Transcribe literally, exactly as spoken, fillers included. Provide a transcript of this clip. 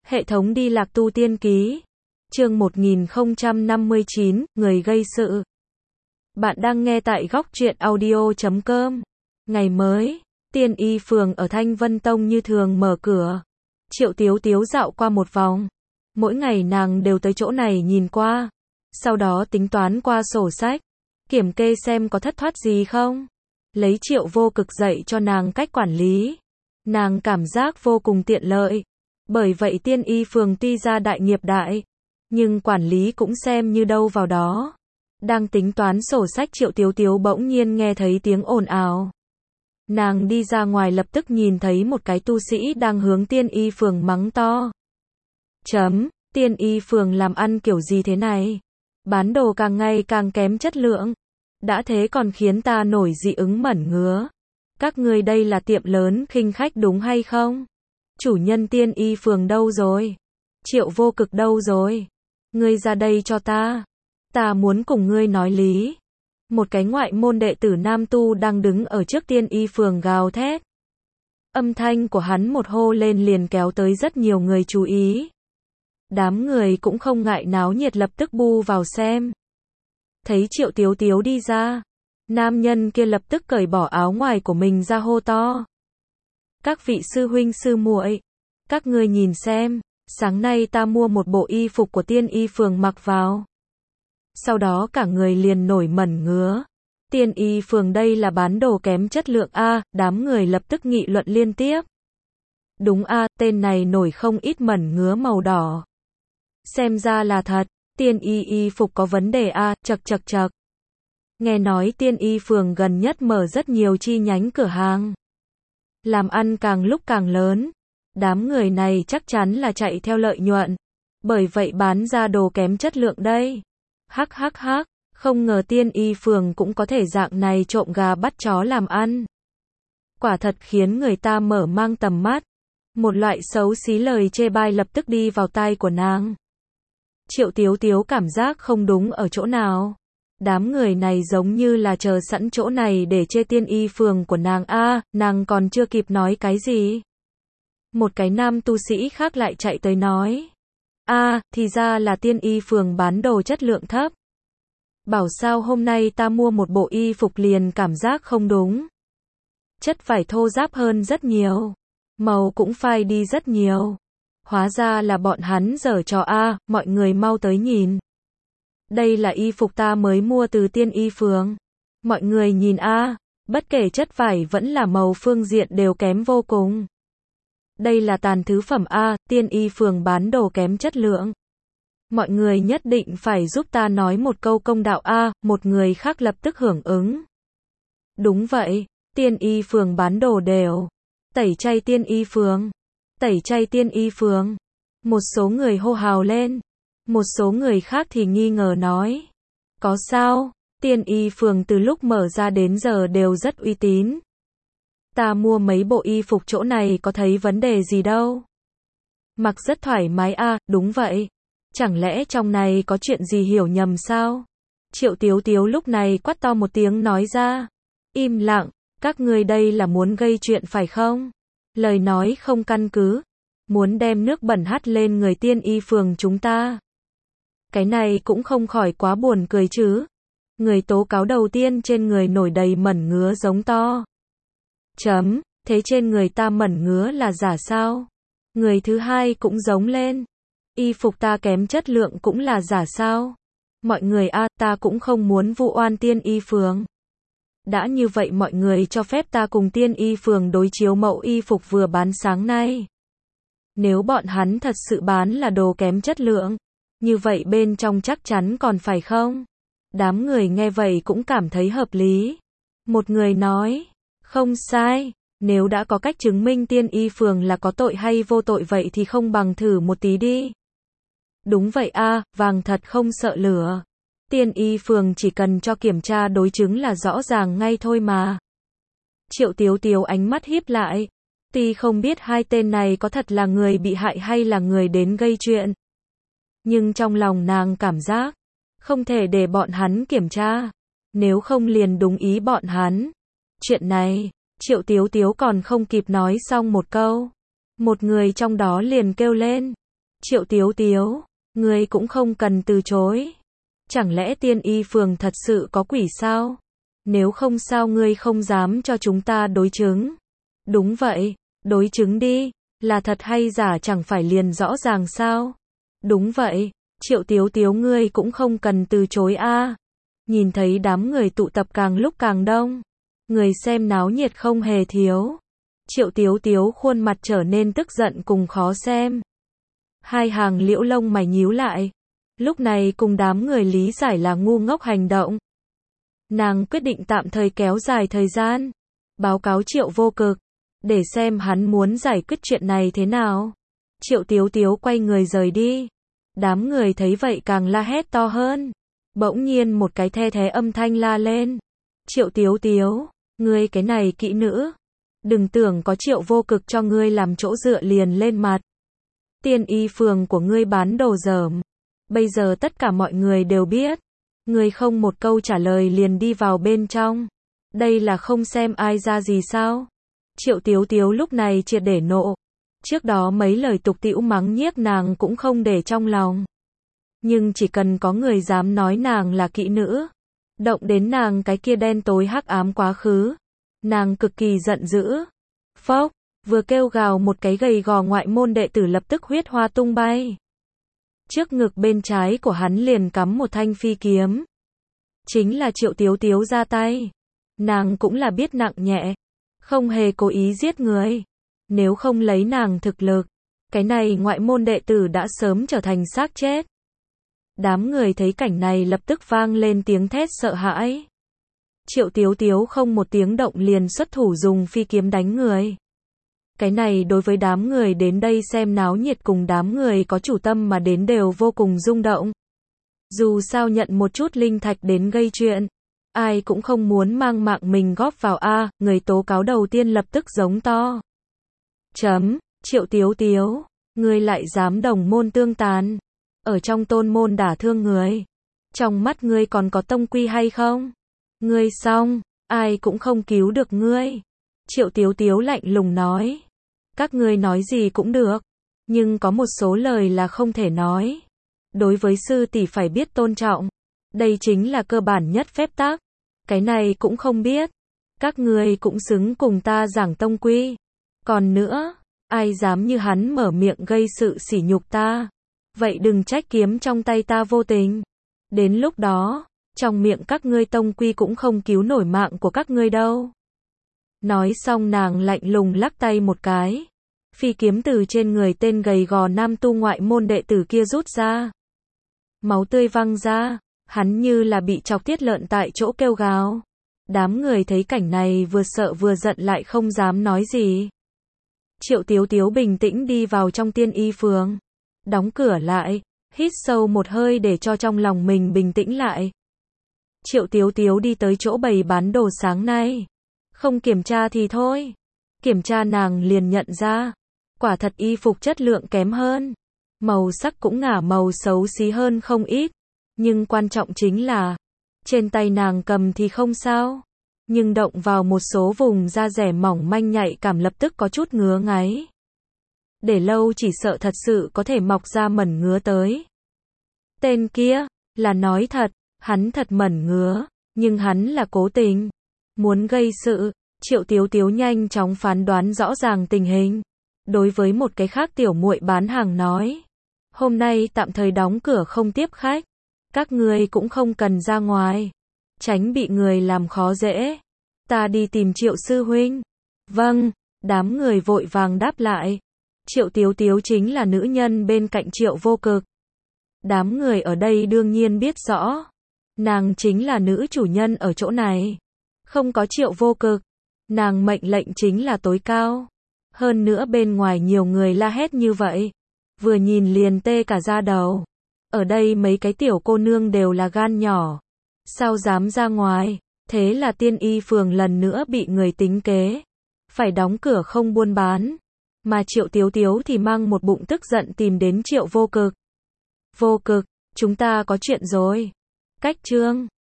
Hệ thống đi lạc tu tiên ký. Chương một nghìn không trăm năm mươi chín, người gây sự. Bạn đang nghe tại góc truyện audio chấm com. Ngày mới, Tiên Y phường ở Thanh Vân Tông như thường mở cửa. Triệu Tiếu Tiếu dạo qua một vòng. Mỗi ngày nàng đều tới chỗ này nhìn qua. Sau đó tính toán qua sổ sách. Kiểm kê xem có thất thoát gì không. Lấy Triệu Vô Cực dạy cho nàng cách quản lý. Nàng cảm giác vô cùng tiện lợi. Bởi vậy Tiên Y phường tuy ra đại nghiệp đại, nhưng quản lý cũng xem như đâu vào đó. Đang tính toán sổ sách, Triệu Tiếu Tiếu bỗng nhiên nghe thấy tiếng ồn ào. Nàng đi ra ngoài lập tức nhìn thấy một cái tu sĩ đang hướng Tiên Y phường mắng to. Chấm, Tiên Y phường làm ăn kiểu gì thế này? Bán đồ càng ngày càng kém chất lượng. Đã thế còn khiến ta nổi dị ứng mẩn ngứa. Các ngươi đây là tiệm lớn khinh khách đúng hay không? Chủ nhân Tiên Y phường đâu rồi? Triệu Vô Cực đâu rồi? Ngươi ra đây cho ta. Ta muốn cùng ngươi nói lý. Một cái ngoại môn đệ tử nam tu đang đứng ở trước Tiên Y phường gào thét. Âm thanh của hắn một hô lên liền kéo tới rất nhiều người chú ý. Đám người cũng không ngại náo nhiệt lập tức bu vào xem. Thấy Triệu Tiếu Tiếu đi ra, nam nhân kia lập tức cởi bỏ áo ngoài của mình ra hô to. Các vị sư huynh sư muội, các ngươi nhìn xem, sáng nay ta mua một bộ y phục của Tiên Y phường mặc vào. Sau đó cả người liền nổi mẩn ngứa. Tiên Y phường đây là bán đồ kém chất lượng a, đám người lập tức nghị luận liên tiếp. Đúng a, tên này nổi không ít mẩn ngứa màu đỏ. Xem ra là thật, Tiên Y y phục có vấn đề a, chậc chậc chậc. Nghe nói Tiên Y phường gần nhất mở rất nhiều chi nhánh cửa hàng. Làm ăn càng lúc càng lớn. Đám người này chắc chắn là chạy theo lợi nhuận. Bởi vậy bán ra đồ kém chất lượng đây. Hắc hắc hắc, không ngờ Tiên Y phường cũng có thể dạng này trộm gà bắt chó làm ăn. Quả thật khiến người ta mở mang tầm mắt. Một loại xấu xí lời chê bai lập tức đi vào tai của nàng. Triệu Tiếu Tiếu cảm giác không đúng ở chỗ nào. Đám người này giống như là chờ sẵn chỗ này để chê Tiên Y phường của nàng a, à, nàng còn chưa kịp nói cái gì. Một cái nam tu sĩ khác lại chạy tới nói. A, à, thì ra là Tiên Y phường bán đồ chất lượng thấp. Bảo sao hôm nay ta mua một bộ y phục liền cảm giác không đúng. Chất vải thô ráp hơn rất nhiều. Màu cũng phai đi rất nhiều. Hóa ra là bọn hắn giở trò a, à, mọi người mau tới nhìn. Đây là y phục ta mới mua từ Tiên Y phường. Mọi người nhìn a, à, bất kể chất vải vẫn là màu phương diện đều kém vô cùng. Đây là tàn thứ phẩm a, à, Tiên Y phường bán đồ kém chất lượng. Mọi người nhất định phải giúp ta nói một câu công đạo a, à, một người khác lập tức hưởng ứng. Đúng vậy, Tiên Y phường bán đồ đều. Tẩy chay Tiên Y phường. Tẩy chay Tiên Y phường. Một số người hô hào lên. Một số người khác thì nghi ngờ nói. Có sao? Tiên Y phường từ lúc mở ra đến giờ đều rất uy tín. Ta mua mấy bộ y phục chỗ này có thấy vấn đề gì đâu. Mặc rất thoải mái a, à, đúng vậy. Chẳng lẽ trong này có chuyện gì hiểu nhầm sao? Triệu Tiếu Tiếu lúc này quát to một tiếng nói ra. Im lặng, các ngươi đây là muốn gây chuyện phải không? Lời nói không căn cứ. Muốn đem nước bẩn hắt lên người Tiên Y phường chúng ta. Cái này cũng không khỏi quá buồn cười chứ. Người tố cáo đầu tiên trên người nổi đầy mẩn ngứa giống to. Chấm, thế trên người ta mẩn ngứa là giả sao? Người thứ hai cũng giống lên. Y phục ta kém chất lượng cũng là giả sao? Mọi người a, à, ta cũng không muốn vụ oan Tiên Y phường. Đã như vậy mọi người cho phép ta cùng Tiên Y phường đối chiếu mẫu y phục vừa bán sáng nay. Nếu bọn hắn thật sự bán là đồ kém chất lượng, như vậy bên trong chắc chắn còn phải không? Đám người nghe vậy cũng cảm thấy hợp lý. Một người nói, không sai, nếu đã có cách chứng minh Tiên Y phường là có tội hay vô tội vậy thì không bằng thử một tí đi. Đúng vậy a, à, vàng thật không sợ lửa. Tiên Y phường chỉ cần cho kiểm tra đối chứng là rõ ràng ngay thôi mà. Triệu Tiếu Tiếu ánh mắt híp lại. Tuy không biết hai tên này có thật là người bị hại hay là người đến gây chuyện. Nhưng trong lòng nàng cảm giác, không thể để bọn hắn kiểm tra. Nếu không liền đúng ý bọn hắn. Chuyện này, Triệu Tiếu Tiếu còn không kịp nói xong một câu. Một người trong đó liền kêu lên. Triệu Tiếu Tiếu, ngươi cũng không cần từ chối. Chẳng lẽ tiên y phường thật sự có quỷ sao? Nếu không sao ngươi không dám cho chúng ta đối chứng? Đúng vậy, đối chứng đi, là thật hay giả chẳng phải liền rõ ràng sao? Đúng vậy, Triệu Tiếu Tiếu ngươi cũng không cần từ chối a. Nhìn thấy đám người tụ tập càng lúc càng đông, người xem náo nhiệt không hề thiếu. Triệu Tiếu Tiếu khuôn mặt trở nên tức giận cùng khó xem. Hai hàng liễu lông mày nhíu lại. Lúc này cùng đám người lý giải là ngu ngốc hành động. Nàng quyết định tạm thời kéo dài thời gian, báo cáo Triệu Vô Cực, để xem hắn muốn giải quyết chuyện này thế nào. Triệu Tiếu Tiếu quay người rời đi. Đám người thấy vậy càng la hét to hơn. Bỗng nhiên một cái the thé âm thanh la lên. Triệu Tiếu Tiếu, ngươi cái này kỹ nữ, đừng tưởng có Triệu Vô Cực cho ngươi làm chỗ dựa liền lên mặt. Tiên y phường của ngươi bán đồ dởm. Bây giờ tất cả mọi người đều biết. Ngươi không một câu trả lời liền đi vào bên trong. Đây là không xem ai ra gì sao? Triệu Tiếu Tiếu lúc này triệt để nộ. Trước đó mấy lời tục tĩu mắng nhiếc nàng cũng không để trong lòng. Nhưng chỉ cần có người dám nói nàng là kỹ nữ, động đến nàng cái kia đen tối hắc ám quá khứ, nàng cực kỳ giận dữ. Phốc, vừa kêu gào một cái gầy gò ngoại môn đệ tử lập tức huyết hoa tung bay. Trước ngực bên trái của hắn liền cắm một thanh phi kiếm. Chính là Triệu Tiếu Tiếu ra tay. Nàng cũng là biết nặng nhẹ, không hề cố ý giết người. Nếu không lấy nàng thực lực, cái này ngoại môn đệ tử đã sớm trở thành xác chết. Đám người thấy cảnh này lập tức vang lên tiếng thét sợ hãi. Triệu Tiếu Tiếu không một tiếng động liền xuất thủ dùng phi kiếm đánh người. Cái này đối với đám người đến đây xem náo nhiệt cùng đám người có chủ tâm mà đến đều vô cùng rung động. Dù sao nhận một chút linh thạch đến gây chuyện, ai cũng không muốn mang mạng mình góp vào a. Người tố cáo đầu tiên lập tức giống to. Chấm, Triệu Tiếu Tiếu, ngươi lại dám đồng môn tương tàn, ở trong tôn môn đả thương người. Trong mắt ngươi còn có tông quy hay không? Ngươi xong, ai cũng không cứu được ngươi. Triệu Tiếu Tiếu lạnh lùng nói. Các ngươi nói gì cũng được, nhưng có một số lời là không thể nói. Đối với sư tỷ phải biết tôn trọng. Đây chính là cơ bản nhất phép tắc. Cái này cũng không biết. Các ngươi cũng xứng cùng ta giảng tông quy. Còn nữa, ai dám như hắn mở miệng gây sự sỉ nhục ta, vậy đừng trách kiếm trong tay ta vô tình. Đến lúc đó, trong miệng các ngươi tông quy cũng không cứu nổi mạng của các ngươi đâu. Nói xong nàng lạnh lùng lắc tay một cái. Phi kiếm từ trên người tên gầy gò nam tu ngoại môn đệ tử kia rút ra. Máu tươi văng ra, hắn như là bị chọc tiết lợn tại chỗ kêu gào. Đám người thấy cảnh này vừa sợ vừa giận lại không dám nói gì. Triệu Tiếu Tiếu bình tĩnh đi vào trong tiên y phường. Đóng cửa lại, hít sâu một hơi để cho trong lòng mình bình tĩnh lại. Triệu Tiếu Tiếu đi tới chỗ bày bán đồ sáng nay. Không kiểm tra thì thôi. Kiểm tra nàng liền nhận ra. Quả thật y phục chất lượng kém hơn. Màu sắc cũng ngả màu xấu xí hơn không ít. Nhưng quan trọng chính là, trên tay nàng cầm thì không sao. Nhưng động vào một số vùng da rẻ mỏng manh nhạy cảm lập tức có chút ngứa ngáy. Để lâu chỉ sợ thật sự có thể mọc ra mẩn ngứa tới. Tên kia, là nói thật, hắn thật mẩn ngứa, nhưng hắn là cố tình. Muốn gây sự, Triệu Tiếu Tiếu nhanh chóng phán đoán rõ ràng tình hình. Đối với một cái khác tiểu muội bán hàng nói. Hôm nay tạm thời đóng cửa không tiếp khách. Các ngươi cũng không cần ra ngoài. Tránh bị người làm khó dễ. Ta đi tìm Triệu sư huynh. Vâng, đám người vội vàng đáp lại. Triệu Tiếu Tiếu chính là nữ nhân bên cạnh Triệu Vô Cực. Đám người ở đây đương nhiên biết rõ. Nàng chính là nữ chủ nhân ở chỗ này. Không có Triệu Vô Cực, nàng mệnh lệnh chính là tối cao. Hơn nữa bên ngoài nhiều người la hét như vậy. Vừa nhìn liền tê cả da đầu. Ở đây mấy cái tiểu cô nương đều là gan nhỏ. Sao dám ra ngoài? Thế là tiên y phường lần nữa bị người tính kế. Phải đóng cửa không buôn bán. Mà Triệu Tiếu Tiếu thì mang một bụng tức giận tìm đến Triệu Vô Cực. Vô Cực, chúng ta có chuyện rồi. Cách chương